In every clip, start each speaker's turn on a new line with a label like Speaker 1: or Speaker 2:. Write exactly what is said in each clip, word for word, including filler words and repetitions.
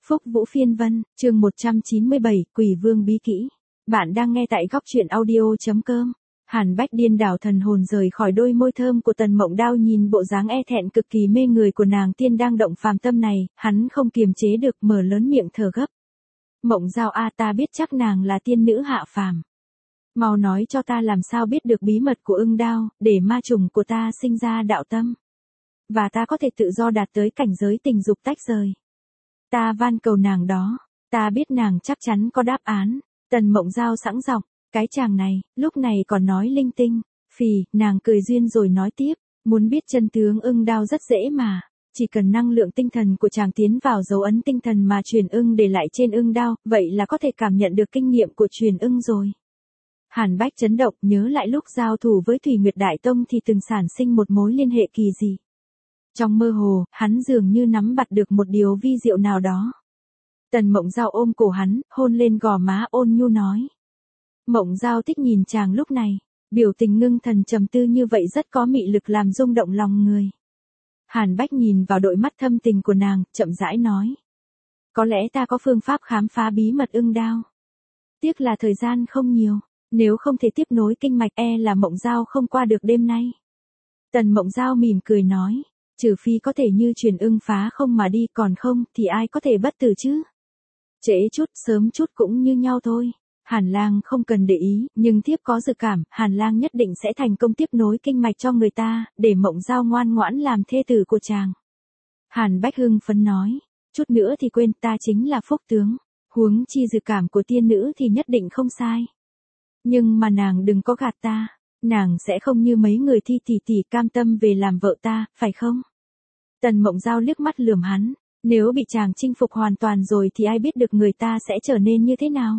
Speaker 1: Phúc Vũ Phiên Vân, chương một trăm chín mươi bảy, Quỷ Vương Bí Kỹ. Bạn đang nghe tại góc truyện audio.com. Hàn Bách điên đảo thần hồn rời khỏi đôi môi thơm của Tần Mộng Đao, nhìn bộ dáng e thẹn cực kỳ mê người của nàng tiên đang động phàm tâm này, hắn không kiềm chế được mở lớn miệng thở gấp. Mộng Giao a, ta biết chắc nàng là tiên nữ hạ phàm. Mau nói cho ta làm sao biết được bí mật của ưng đao, để ma trùng của ta sinh ra đạo tâm. Và ta có thể tự do đạt tới cảnh giới tình dục tách rời. Ta van cầu nàng đó, ta biết nàng chắc chắn có đáp án. Tần Mộng Giao sẵn giọng, cái chàng này, lúc này còn nói linh tinh. Phì, nàng cười duyên rồi nói tiếp, muốn biết chân tướng ưng đao rất dễ mà. Chỉ cần năng lượng tinh thần của chàng tiến vào dấu ấn tinh thần mà truyền ưng để lại trên ưng đao, vậy là có thể cảm nhận được kinh nghiệm của truyền ưng rồi. Hàn Bách chấn động, nhớ lại lúc giao thủ với Thủy Nguyệt Đại Tông thì từng sản sinh một mối liên hệ kỳ dị. Trong mơ hồ, hắn dường như nắm bắt được một điều vi diệu nào đó. Tần Mộng Giao ôm cổ hắn, hôn lên gò má, ôn nhu nói. Mộng Giao thích nhìn chàng lúc này, biểu tình ngưng thần trầm tư như vậy rất có mị lực làm rung động lòng người. Hàn Bách nhìn vào đôi mắt thâm tình của nàng, chậm rãi nói. Có lẽ ta có phương pháp khám phá bí mật ưng đao. Tiếc là thời gian không nhiều, nếu không thể tiếp nối kinh mạch e là Mộng Giao không qua được đêm nay. Tần Mộng Giao mỉm cười nói. Trừ phi có thể như truyền ưng phá không mà đi, còn không thì ai có thể bất tử chứ. Trễ chút, sớm chút cũng như nhau thôi. Hàn Lang không cần để ý, nhưng thiếp có dự cảm, Hàn Lang nhất định sẽ thành công tiếp nối kinh mạch cho người ta, để Mộng Giao ngoan ngoãn làm thê tử của chàng. Hàn Bách hưng phấn nói, chút nữa thì quên, ta chính là phúc tướng. Huống chi dự cảm của tiên nữ thì nhất định không sai. Nhưng mà nàng đừng có gạt ta. Nàng sẽ không như mấy người thi tỷ tỷ cam tâm về làm vợ ta, phải không? Tần Mộng Giao liếc mắt lườm hắn, nếu bị chàng chinh phục hoàn toàn rồi thì ai biết được người ta sẽ trở nên như thế nào?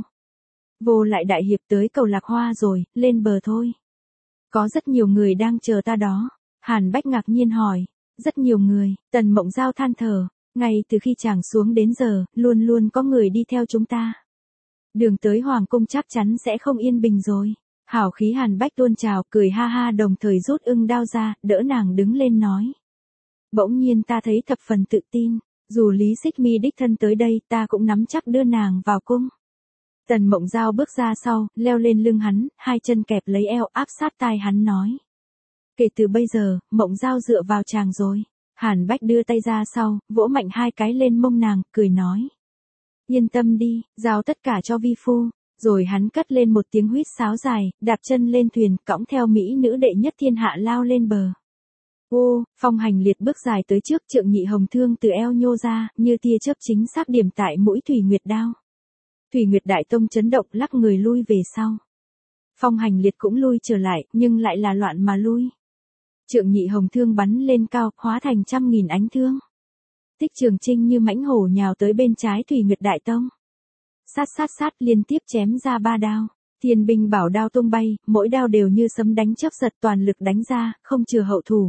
Speaker 1: Vô lại đại hiệp tới cầu Lạc Hoa rồi, lên bờ thôi. Có rất nhiều người đang chờ ta đó. Hàn Bách ngạc nhiên hỏi, rất nhiều người. Tần Mộng Giao than thở, ngay từ khi chàng xuống đến giờ, luôn luôn có người đi theo chúng ta. Đường tới Hoàng Cung chắc chắn sẽ không yên bình rồi. Hảo khí Hàn Bách tuôn trào, cười ha ha, đồng thời rút ưng đao ra, đỡ nàng đứng lên nói. Bỗng nhiên ta thấy thập phần tự tin, dù Lý Xích Mi đích thân tới đây ta cũng nắm chắc đưa nàng vào cung. Tần Mộng Giao bước ra sau, leo lên lưng hắn, hai chân kẹp lấy eo áp sát tai hắn nói. Kể từ bây giờ, Mộng Giao dựa vào chàng rồi. Hàn Bách đưa tay ra sau, vỗ mạnh hai cái lên mông nàng, cười nói. Yên tâm đi, giao tất cả cho vi phu. Rồi hắn cất lên một tiếng huýt sáo dài, đạp chân lên thuyền, cõng theo mỹ nữ đệ nhất thiên hạ lao lên bờ. Ô, Phong Hành Liệt bước dài tới trước, Trượng Nhị Hồng thương từ eo nhô ra, như tia chớp chính xác điểm tại mũi Thủy Nguyệt đao. Thủy Nguyệt Đại Tông chấn động, lắc người lui về sau. Phong Hành Liệt cũng lui trở lại, nhưng lại là loạn mà lui. Trượng Nhị Hồng thương bắn lên cao, hóa thành trăm nghìn ánh thương. Tích Trường Trinh như mãnh hổ nhào tới bên trái Thủy Nguyệt Đại Tông. Sát sát sát liên tiếp chém ra ba đao. Thiên binh bảo đao tung bay, mỗi đao đều như sấm đánh chớp giật, toàn lực đánh ra, không chừa hậu thủ.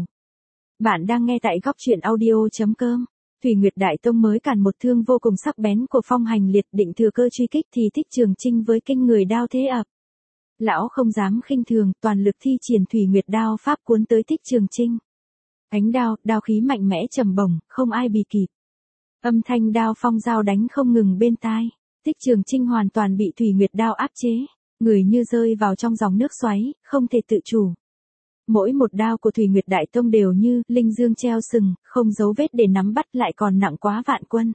Speaker 1: Bạn đang nghe tại góc truyện audio.com. Thủy Nguyệt Đại Tông mới cản một thương vô cùng sắc bén của Phong Hành Liệt, định thừa cơ truy kích thì Tích Trường Trinh với kinh người đao thế ập. Lão không dám khinh thường, toàn lực thi triển Thủy Nguyệt đao pháp cuốn tới Tích Trường Trinh. Ánh đao, đao khí mạnh mẽ trầm bổng, không ai bì kịp. Âm thanh đao phong giao đánh không ngừng bên tai. Tích Trường Trinh hoàn toàn bị Thủy Nguyệt đao áp chế, người như rơi vào trong dòng nước xoáy, không thể tự chủ. Mỗi một đao của Thủy Nguyệt Đại Tông đều như linh dương treo sừng, không dấu vết để nắm bắt, lại còn nặng quá vạn quân.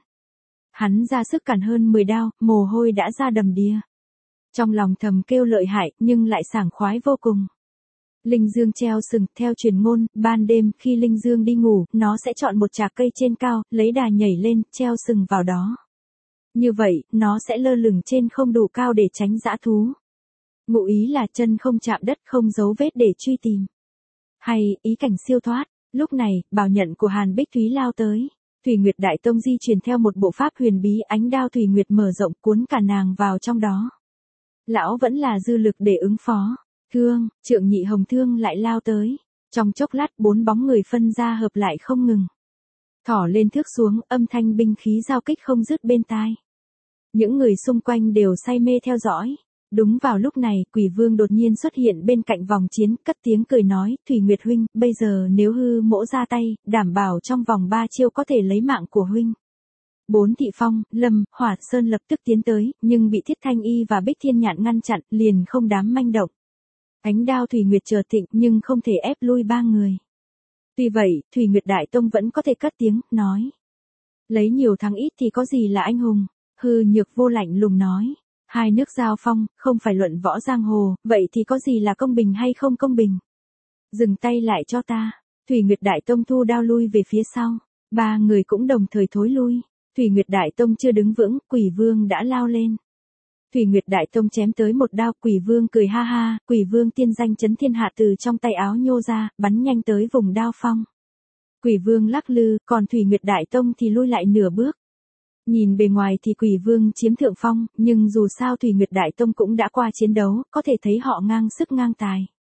Speaker 1: Hắn ra sức cản hơn mười đao, mồ hôi đã ra đầm đìa. Trong lòng thầm kêu lợi hại, nhưng lại sảng khoái vô cùng. Linh dương treo sừng, theo truyền ngôn, ban đêm khi linh dương đi ngủ, nó sẽ chọn một chạc cây trên cao, lấy đà nhảy lên, treo sừng vào đó. Như vậy, nó sẽ lơ lửng trên không đủ cao để tránh dã thú. Ngụ ý là chân không chạm đất, không dấu vết để truy tìm. Hay, ý cảnh siêu thoát. Lúc này, bảo nhận của Hàn Bích Thúy lao tới. Thủy Nguyệt Đại Tông di chuyển theo một bộ pháp huyền bí, ánh đao Thủy Nguyệt mở rộng cuốn cả nàng vào trong đó. Lão vẫn là dư lực để ứng phó. Thương, Trượng Nhị Hồng thương lại lao tới. Trong chốc lát bốn bóng người phân ra hợp lại không ngừng. Thỏ lên thước xuống, âm thanh binh khí giao kích không dứt bên tai. Những người xung quanh đều say mê theo dõi. Đúng vào lúc này, Quỷ Vương đột nhiên xuất hiện bên cạnh vòng chiến, cất tiếng cười nói, Thủy Nguyệt huynh, bây giờ nếu hư mỗ ra tay, đảm bảo trong vòng ba chiêu có thể lấy mạng của huynh. Bốn thị Phong, Lâm, Hỏa Sơn lập tức tiến tới, nhưng bị Thiết Thanh Y và Bích Thiên Nhạn ngăn chặn, liền không dám manh động. Ánh đao Thủy Nguyệt chợt thịnh nhưng không thể ép lui ba người. Tuy vậy, Thủy Nguyệt Đại Tông vẫn có thể cất tiếng, nói. Lấy nhiều thắng ít thì có gì là anh hùng? Hư Nhược Vô lạnh lùng nói. Hai nước giao phong, không phải luận võ giang hồ, vậy thì có gì là công bình hay không công bình? Dừng tay lại cho ta. Thủy Nguyệt Đại Tông thu đao lui về phía sau. Ba người cũng đồng thời thối lui. Thủy Nguyệt Đại Tông chưa đứng vững, Quỷ Vương đã lao lên. Thủy Nguyệt Đại Tông chém tới một đao, Quỷ Vương cười ha ha, Quỷ Vương tiên danh chấn thiên hạ từ trong tay áo nhô ra, bắn nhanh tới vùng đao phong. Quỷ Vương lắc lư, còn Thủy Nguyệt Đại Tông thì lui lại nửa bước. Nhìn bề ngoài thì Quỷ Vương chiếm thượng phong, nhưng dù sao Thủy Nguyệt Đại Tông cũng đã qua chiến đấu, có thể thấy họ ngang sức ngang tài.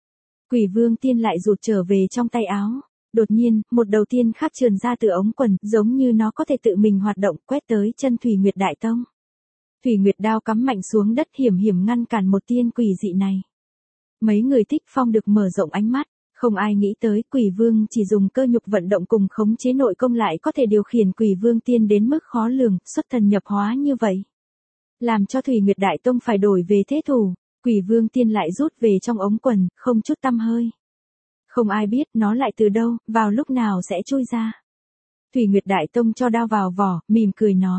Speaker 1: Quỷ Vương tiên lại rụt trở về trong tay áo. Đột nhiên, một đầu tiên khác trườn ra từ ống quần, giống như nó có thể tự mình hoạt động, quét tới chân Thủy Nguyệt Đại Tông. Thủy Nguyệt đao cắm mạnh xuống đất, hiểm hiểm ngăn cản một tiên quỷ dị này. Mấy người Thích Phong được mở rộng ánh mắt, không ai nghĩ tới Quỷ Vương chỉ dùng cơ nhục vận động cùng khống chế nội công lại có thể điều khiển Quỷ Vương tiên đến mức khó lường, xuất thần nhập hóa như vậy. Làm cho Thủy Nguyệt Đại Tông phải đổi về thế thủ, Quỷ Vương tiên lại rút về trong ống quần, không chút tăm hơi. Không ai biết nó lại từ đâu, vào lúc nào sẽ chui ra. Thủy Nguyệt Đại Tông cho đao vào vỏ, mỉm cười nói.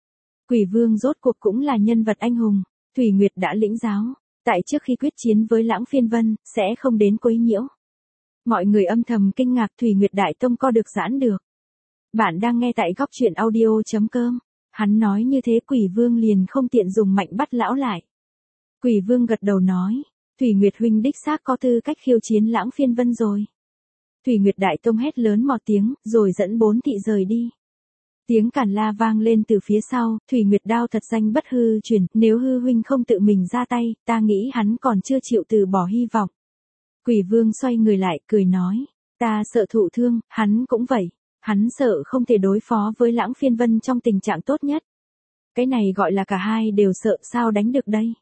Speaker 1: Quỷ Vương rốt cuộc cũng là nhân vật anh hùng, Thủy Nguyệt đã lĩnh giáo, tại trước khi quyết chiến với Lãng Phiên Vân, sẽ không đến quấy nhiễu. Mọi người âm thầm kinh ngạc Thủy Nguyệt Đại Tông co được giãn được. Bạn đang nghe tại góc truyện audio chấm com. Hắn nói như thế Quỷ Vương liền không tiện dùng mạnh bắt lão lại. Quỷ Vương gật đầu nói. Thủy Nguyệt huynh đích xác có tư cách khiêu chiến Lãng Phiên Vân rồi. Thủy Nguyệt Đại Tông hét lớn một tiếng, rồi dẫn bốn thị rời đi. Tiếng càn la vang lên từ phía sau, Thủy Nguyệt đao thật danh bất hư truyền, nếu hư huynh không tự mình ra tay, ta nghĩ hắn còn chưa chịu từ bỏ hy vọng. Quỷ Vương xoay người lại, cười nói, ta sợ thụ thương, hắn cũng vậy, hắn sợ không thể đối phó với Lãng Phiên Vân trong tình trạng tốt nhất. Cái này gọi là cả hai đều sợ, sao đánh được đây?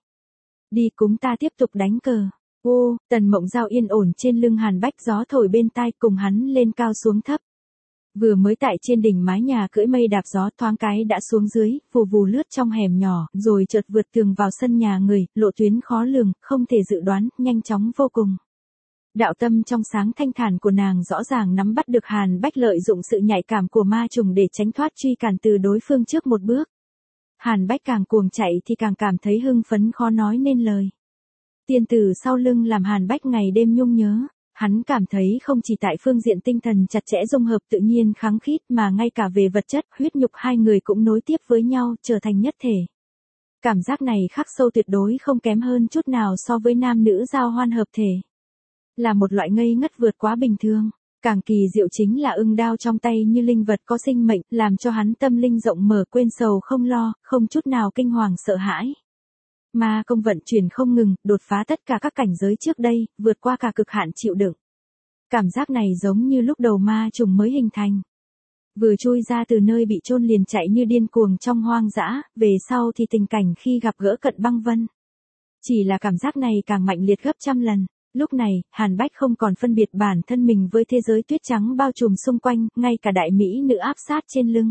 Speaker 1: Đi cùng ta tiếp tục đánh cờ. Ô, Tần Mộng Giao yên ổn trên lưng Hàn Bách, gió thổi bên tai, cùng hắn lên cao xuống thấp. Vừa mới tại trên đỉnh mái nhà cưỡi mây đạp gió, thoáng cái đã xuống dưới, vù vù lướt trong hẻm nhỏ, rồi chợt vượt tường vào sân nhà người, lộ tuyến khó lường, không thể dự đoán, nhanh chóng vô cùng. Đạo tâm trong sáng thanh thản của nàng rõ ràng nắm bắt được Hàn Bách lợi dụng sự nhạy cảm của ma trùng để tránh thoát truy cản từ đối phương trước một bước. Hàn Bách càng cuồng chạy thì càng cảm thấy hưng phấn khó nói nên lời. Tiên tử sau lưng làm Hàn Bách ngày đêm nhung nhớ. Hắn cảm thấy không chỉ tại phương diện tinh thần chặt chẽ dung hợp tự nhiên kháng khít mà ngay cả về vật chất, huyết nhục hai người cũng nối tiếp với nhau, trở thành nhất thể. Cảm giác này khắc sâu tuyệt đối không kém hơn chút nào so với nam nữ giao hoan hợp thể. Là một loại ngây ngất vượt quá bình thường. Càng kỳ diệu chính là ưng đao trong tay như linh vật có sinh mệnh, làm cho hắn tâm linh rộng mở, quên sầu không lo, không chút nào kinh hoàng sợ hãi. Ma công vận chuyển không ngừng, đột phá tất cả các cảnh giới trước đây, vượt qua cả cực hạn chịu đựng. Cảm giác này giống như lúc đầu ma trùng mới hình thành. Vừa chui ra từ nơi bị chôn liền chạy như điên cuồng trong hoang dã, về sau thì tình cảnh khi gặp gỡ Cận Băng Vân. Chỉ là cảm giác này càng mạnh liệt gấp trăm lần. Lúc này, Hàn Bách không còn phân biệt bản thân mình với thế giới tuyết trắng bao trùm xung quanh, ngay cả đại mỹ nữ áp sát trên lưng.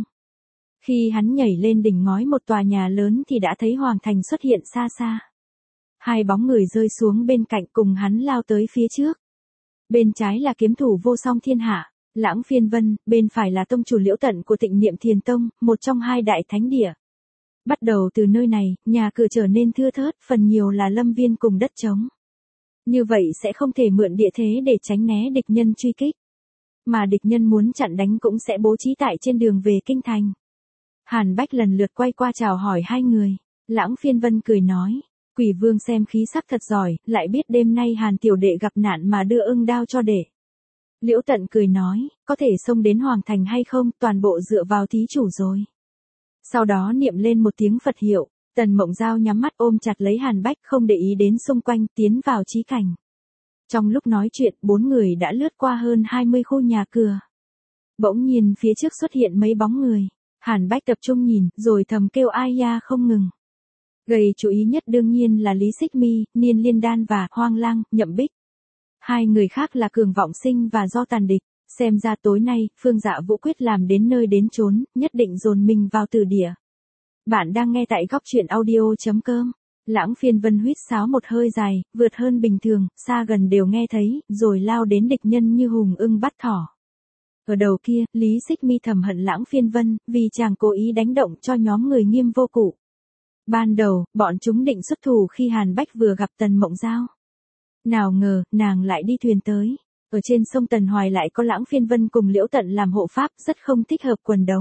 Speaker 1: Khi hắn nhảy lên đỉnh ngói một tòa nhà lớn thì đã thấy Hoàng Thành xuất hiện xa xa. Hai bóng người rơi xuống bên cạnh cùng hắn lao tới phía trước. Bên trái là kiếm thủ vô song thiên hạ, Lãng Phiên Vân, bên phải là tông chủ Liễu Tận của Tịnh Niệm Thiền Tông, một trong hai đại thánh địa. Bắt đầu từ nơi này, nhà cửa trở nên thưa thớt, phần nhiều là lâm viên cùng đất trống. Như vậy sẽ không thể mượn địa thế để tránh né địch nhân truy kích. Mà địch nhân muốn chặn đánh cũng sẽ bố trí tại trên đường về kinh thành. Hàn Bách lần lượt quay qua chào hỏi hai người. Lãng Phiên Vân cười nói, Quỷ Vương xem khí sắc thật giỏi, lại biết đêm nay Hàn tiểu đệ gặp nạn mà đưa ưng đao cho đệ. Liễu Tận cười nói, có thể xông đến Hoàng Thành hay không, toàn bộ dựa vào thí chủ rồi. Sau đó niệm lên một tiếng Phật hiệu, Tần Mộng Giao nhắm mắt ôm chặt lấy Hàn Bách, không để ý đến xung quanh, tiến vào chí cảnh. Trong lúc nói chuyện, bốn người đã lướt qua hơn hai mươi khu nhà cửa. Bỗng nhiên phía trước xuất hiện mấy bóng người. Hàn Bách tập trung nhìn, rồi thầm kêu ai ya không ngừng. Gây chú ý nhất đương nhiên là Lý Xích Mi, Niên Liên Đan và Hoang Lang, Nhậm Bích. Hai người khác là Cường Vọng Sinh và Do Tàn Địch. Xem ra tối nay, Phương Dạ Vũ quyết làm đến nơi đến chốn, nhất định dồn mình vào tử địa. Bạn đang nghe tại góc truyện audio.com. Lãng Phiên Vân huýt sáo một hơi dài, vượt hơn bình thường, xa gần đều nghe thấy, rồi lao đến địch nhân như hùng ưng bắt thỏ. Ở đầu kia, Lý Xích Mi thầm hận Lãng Phiên Vân, vì chàng cố ý đánh động cho nhóm người Nghiêm Vô Cụ. Ban đầu, bọn chúng định xuất thủ khi Hàn Bách vừa gặp Tần Mộng Giao. Nào ngờ, nàng lại đi thuyền tới. Ở trên sông Tần Hoài lại có Lãng Phiên Vân cùng Liễu Tận làm hộ pháp, rất không thích hợp quần đấu.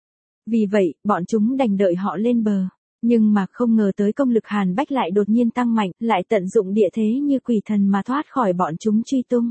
Speaker 1: Vì vậy, bọn chúng đành đợi họ lên bờ. Nhưng mà không ngờ tới công lực Hàn Bách lại đột nhiên tăng mạnh, lại tận dụng địa thế như quỷ thần mà thoát khỏi bọn chúng truy tung.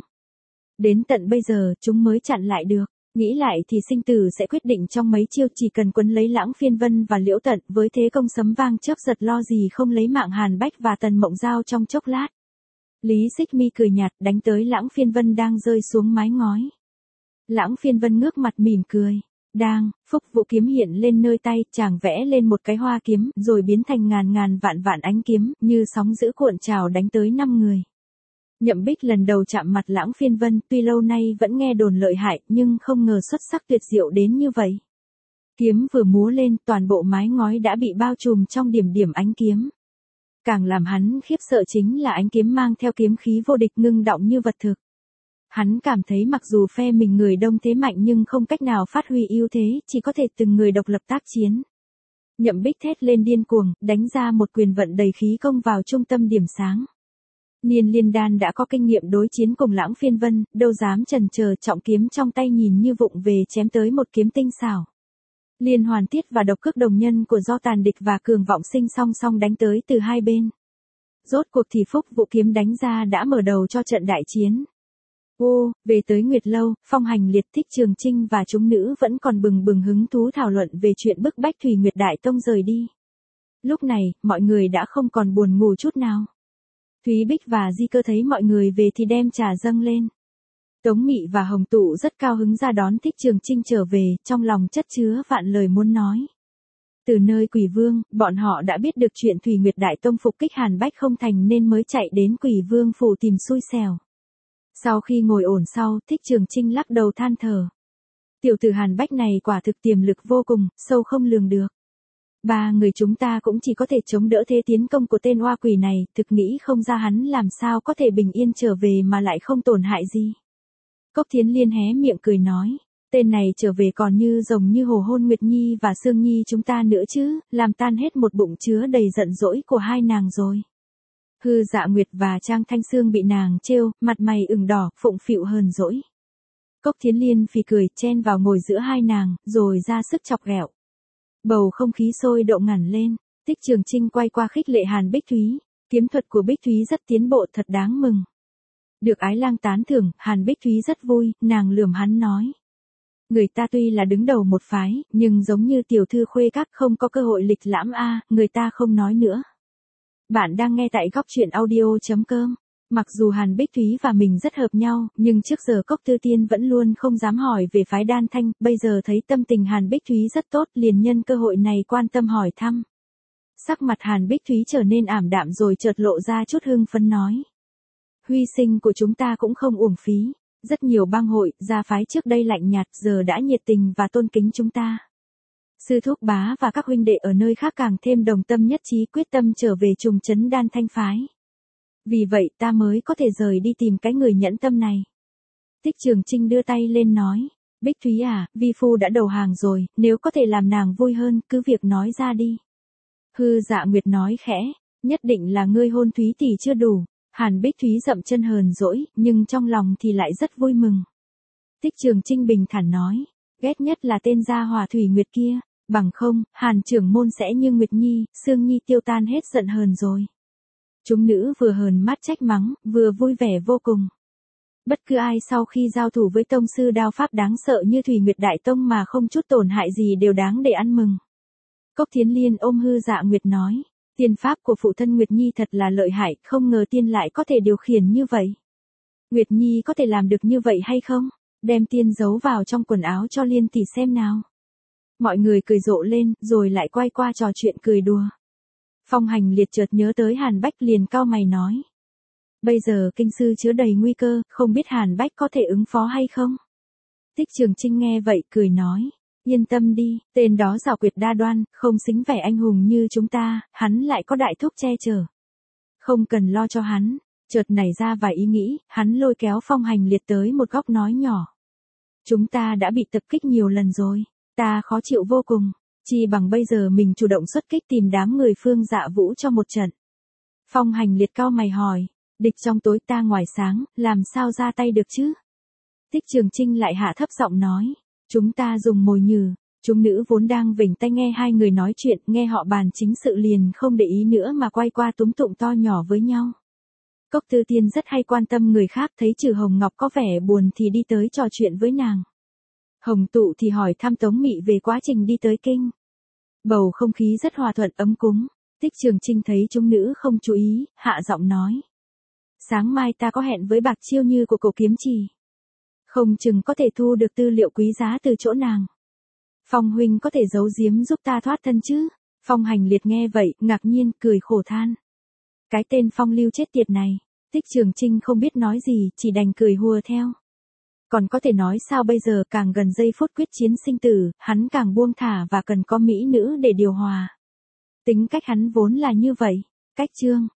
Speaker 1: Đến tận bây giờ, chúng mới chặn lại được. Nghĩ lại thì sinh tử sẽ quyết định trong mấy chiêu, chỉ cần quấn lấy Lãng Phiên Vân và Liễu Tận, với thế công sấm vang chớp giật, lo gì không lấy mạng Hàn Bách và Tần Mộng Giao trong chốc lát. Lý Xích Mi cười nhạt, đánh tới Lãng Phiên Vân đang rơi xuống mái ngói. Lãng Phiên Vân ngước mặt mỉm cười. Đang, Phúc Vũ kiếm hiện lên nơi tay, chàng vẽ lên một cái hoa kiếm, rồi biến thành ngàn ngàn vạn vạn ánh kiếm, như sóng dữ cuộn trào đánh tới năm người. Nhậm Bích lần đầu chạm mặt Lãng Phiên Vân, tuy lâu nay vẫn nghe đồn lợi hại, nhưng không ngờ xuất sắc tuyệt diệu đến như vậy. Kiếm vừa múa lên, toàn bộ mái ngói đã bị bao trùm trong điểm điểm ánh kiếm. Càng làm hắn khiếp sợ chính là ánh kiếm mang theo kiếm khí vô địch ngưng đọng như vật thực. Hắn cảm thấy mặc dù phe mình người đông thế mạnh nhưng không cách nào phát huy ưu thế, chỉ có thể từng người độc lập tác chiến. Nhậm Bích thét lên điên cuồng, đánh ra một quyền vận đầy khí công vào trung tâm điểm sáng. Niên Liên Đan đã có kinh nghiệm đối chiến cùng Lãng Phiên Vân, đâu dám chần chờ, trọng kiếm trong tay nhìn như vụng về chém tới một kiếm tinh xảo. Liên Hoàn Tiết và độc cước đồng nhân của Do Tàn Địch và Cường Vọng Sinh song song đánh tới từ hai bên. Rốt cuộc thì Phúc Vũ kiếm đánh ra đã mở đầu cho trận đại chiến. Ô, về tới Nguyệt Lâu, Phong Hành Liệt, Thích Trường Trinh và chúng nữ vẫn còn bừng bừng hứng thú thảo luận về chuyện bức bách Thủy Nguyệt Đại Tông rời đi. Lúc này, mọi người đã không còn buồn ngủ chút nào. Thúy Bích và Di Cơ thấy mọi người về thì đem trà dâng lên. Tống Mị và Hồng Tụ rất cao hứng ra đón Thích Trường Trinh trở về, trong lòng chất chứa vạn lời muốn nói. Từ nơi Quỷ Vương, bọn họ đã biết được chuyện Thủy Nguyệt Đại Tông phục kích Hàn Bách không thành nên mới chạy đến Quỷ Vương phủ tìm xui xẻo. Sau khi ngồi ổn sau, Thích Trường Trinh lắc đầu than thở. Tiểu tử Hàn Bách này quả thực tiềm lực vô cùng, sâu không lường được. Ba người chúng ta cũng chỉ có thể chống đỡ thế tiến công của tên oa quỷ này, thực nghĩ không ra hắn làm sao có thể bình yên trở về mà lại không tổn hại gì. Cốc Thiến Liên hé miệng cười nói, tên này trở về còn như rồng như hồ hôn Nguyệt Nhi và Sương Nhi chúng ta nữa chứ, làm tan hết một bụng chứa đầy giận dỗi của hai nàng rồi. Hư Dạ Nguyệt và Trang Thanh Sương bị nàng trêu, mặt mày ửng đỏ, phụng phịu hờn dỗi. Cốc Thiến Liên phì cười, chen vào ngồi giữa hai nàng, rồi ra sức chọc ghẹo. Bầu không khí sôi động ngẳn lên, Thích Trường Trinh quay qua khích lệ Hàn Bích Thúy, kiếm thuật của Bích Thúy rất tiến bộ, thật đáng mừng. Được Ái Lang tán thưởng, Hàn Bích Thúy rất vui, nàng lườm hắn nói. Người ta tuy là đứng đầu một phái, nhưng giống như tiểu thư Khuê Các không có cơ hội lịch lãm a, người ta không nói nữa. Bạn đang nghe tại góc truyện audio.com. Mặc dù Hàn Bích Thúy và mình rất hợp nhau, nhưng trước giờ Cốc Tư Tiên vẫn luôn không dám hỏi về phái Đan Thanh, bây giờ thấy tâm tình Hàn Bích Thúy rất tốt, liền nhân cơ hội này quan tâm hỏi thăm. Sắc mặt Hàn Bích Thúy trở nên ảm đạm rồi chợt lộ ra chút hưng phấn nói. Huy sinh của chúng ta cũng không uổng phí, rất nhiều bang hội, gia phái trước đây lạnh nhạt giờ đã nhiệt tình và tôn kính chúng ta. Sư Thúc Bá và các huynh đệ ở nơi khác càng thêm đồng tâm nhất trí quyết tâm trở về trùng trấn Đan Thanh phái. Vì vậy ta mới có thể rời đi tìm cái người nhẫn tâm này. Thích Trường Trinh đưa tay lên nói, Bích Thúy à, vi phu đã đầu hàng rồi, nếu có thể làm nàng vui hơn, cứ việc nói ra đi. Hư Dạ Nguyệt nói khẽ, nhất định là ngươi hôn Thúy tỷ chưa đủ. Hàn Bích Thúy dậm chân hờn dỗi, nhưng trong lòng thì lại rất vui mừng. Thích Trường Trinh bình thản nói, ghét nhất là tên gia hòa Thủy Nguyệt kia, bằng không, Hàn trưởng môn sẽ như Nguyệt Nhi, Sương Nhi tiêu tan hết giận hờn rồi. Chúng nữ vừa hờn mát trách mắng, vừa vui vẻ vô cùng. Bất cứ ai sau khi giao thủ với tông sư đao pháp đáng sợ như Thủy Nguyệt Đại Tông mà không chút tổn hại gì đều đáng để ăn mừng. Cốc Thiến Liên ôm Hư Dạ Nguyệt nói, tiên pháp của phụ thân Nguyệt Nhi thật là lợi hại, không ngờ tiên lại có thể điều khiển như vậy. Nguyệt Nhi có thể làm được như vậy hay không? Đem tiên giấu vào trong quần áo cho Liên tỷ xem nào. Mọi người cười rộ lên, rồi lại quay qua trò chuyện cười đùa. Phong Hành Liệt chợt nhớ tới Hàn Bách liền cau mày nói. Bây giờ kinh sư chứa đầy nguy cơ, không biết Hàn Bách có thể ứng phó hay không? Tích Trường Trinh nghe vậy cười nói. Yên tâm đi, tên đó giảo quyệt đa đoan, không xính vẻ anh hùng như chúng ta, hắn lại có đại thúc che chở. Không cần lo cho hắn. Chợt nảy ra vài ý nghĩ, hắn lôi kéo Phong Hành Liệt tới một góc nói nhỏ. Chúng ta đã bị tập kích nhiều lần rồi, ta khó chịu vô cùng, chi bằng bây giờ mình chủ động xuất kích tìm đám người Phương Dạ Vũ cho một trận. Phong Hành Liệt cau mày hỏi, địch trong tối ta ngoài sáng, làm sao ra tay được chứ? Tích Trường Trinh lại hạ thấp giọng nói, chúng ta dùng mồi nhử. Chúng nữ vốn đang vểnh tai nghe hai người nói chuyện, nghe họ bàn chính sự liền không để ý nữa mà quay qua túm tụng to nhỏ với nhau. Cốc Tư Tiên rất hay quan tâm người khác, thấy Trừ Hồng Ngọc có vẻ buồn thì đi tới trò chuyện với nàng. Hồng Tụ thì hỏi thăm Tống Mị về quá trình đi tới kinh. Bầu không khí rất hòa thuận ấm cúng. Tích Trường Trinh thấy chúng nữ không chú ý, hạ giọng nói. Sáng mai ta có hẹn với Bạc Chiêu Như của Cổ Kiếm Trì. Không chừng có thể thu được tư liệu quý giá từ chỗ nàng. Phong huynh có thể giấu giếm giúp ta thoát thân chứ? Phong Hành Liệt nghe vậy, ngạc nhiên, cười khổ than. Cái tên Phong Lưu chết tiệt này. Tích Trường Trinh không biết nói gì, chỉ đành cười hùa theo. Còn có thể nói sao bây giờ, càng gần giây phút quyết chiến sinh tử, hắn càng buông thả và cần có mỹ nữ để điều hòa. Tính cách hắn vốn là như vậy. Cách chương.